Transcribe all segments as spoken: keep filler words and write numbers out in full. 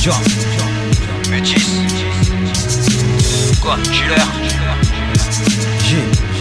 John. Métis. Quoi, Chiller. J'ai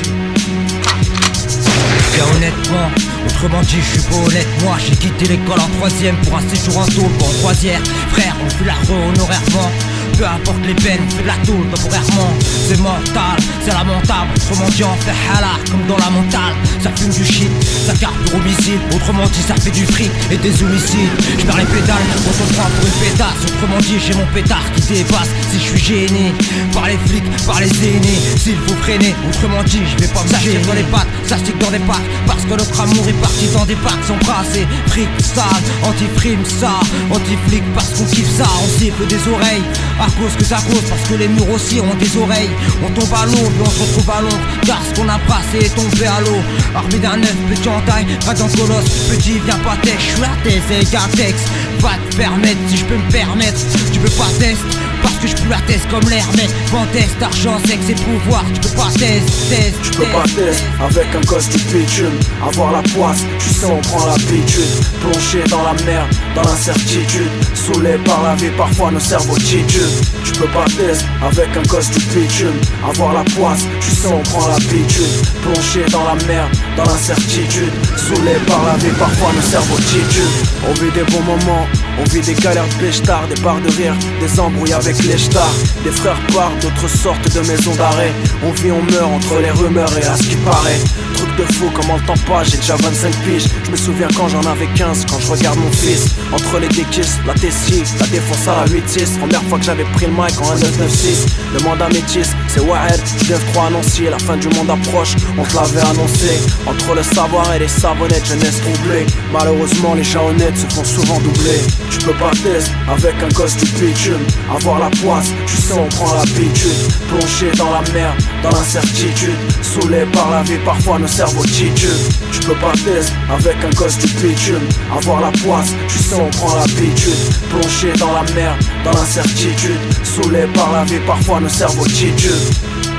Bien honnêtement, autrement dit je suis pas honnête. Moi j'ai quitté l'école en troisième pour un séjour en tôle, pas en croisière. Frère, on fait la re honorairement. Peu importe les peines, on fait de la tôle temporairement. C'est mental, c'est lamentable. Autrement dit on fait halal comme dans la mentale. Ça fume du shit, ça carte pour homicide. Autrement dit ça fait du fric et des homicides. Je perds les pédales quand on prend pour une pétasse. Autrement dit j'ai mon pétard qui dépasse. Si je suis gêné par les flics, par les aînés, s'il faut freiner, autrement dit je vais pas me gêner. Dans les pattes, ça stick dans les packs. Parce que notre amour est parti dans des packs sans brasser. Fric sale, anti-frime ça, anti-flic parce qu'on kiffe ça. On siffle des oreilles à cause que ça cause, parce que les murs aussi ont des oreilles. On tombe à l'eau, puis on se retrouve à l'ombre, car ce qu'on a brassé est tombé à l'eau. Armé d'un œuf, petit en taille, radiant colosse. Petit viens pas tech, je suis la thèse et un texte. Va te permettre, si je peux me permettre. Tu peux pas test, parce que je peux la teste comme l'hermès. Venteste, argent, sexe et pouvoir. Tu peux pas test, test, Tu peux pas test avec un gosse du bitume. Avoir la poisse, tu sais on prend l'habitude. Plongé dans la merde, dans l'incertitude. Saoulé par la vie, parfois nos cerveaux titubent. Tu peux pas test avec un gosse du bitume. Avoir la poisse, tu sais on prend l'habitude. Plongé dans la merde, dans l'incertitude. Saoulé par la vie, parfois nos cerveaux titubent. On vit des bons moments, on vit des galères de béchtard, des barres de rire, des embrouilles avec les stars. Des frères partent d'autres sortes de maisons d'arrêt. On vit, on meurt entre les rumeurs et à ce qui paraît. Truc de fou, comment le temps passe, j'ai déjà vingt-cinq piges. Je me souviens quand j'en avais quinze, quand je regarde mon fils. Entre les déquistes, la T six, la défonce à la huit six. Première fois que j'avais pris le mic en un neuf neuf six. Le mandat métis, c'est Wahed, je neuf trois annoncié. La fin du monde approche, on te l'avait annoncé. Entre le savoir et les savonnettes, jeunesse troublée. Malheureusement les gens honnêtes se font souvent doubler. Tu peux pas test avec un gosse du bitume. Avoir la poisse, tu sais on prend l'habitude. Plongé dans la merde, dans l'incertitude. Saoulé par la vie, parfois nos cerveaux titubent. Tu peux pas test avec un gosse du bitume. Avoir la poisse, tu sais on prend l'habitude. Plongé dans la merde, dans l'incertitude. Saoulé par la vie, parfois nos cerveaux titubent.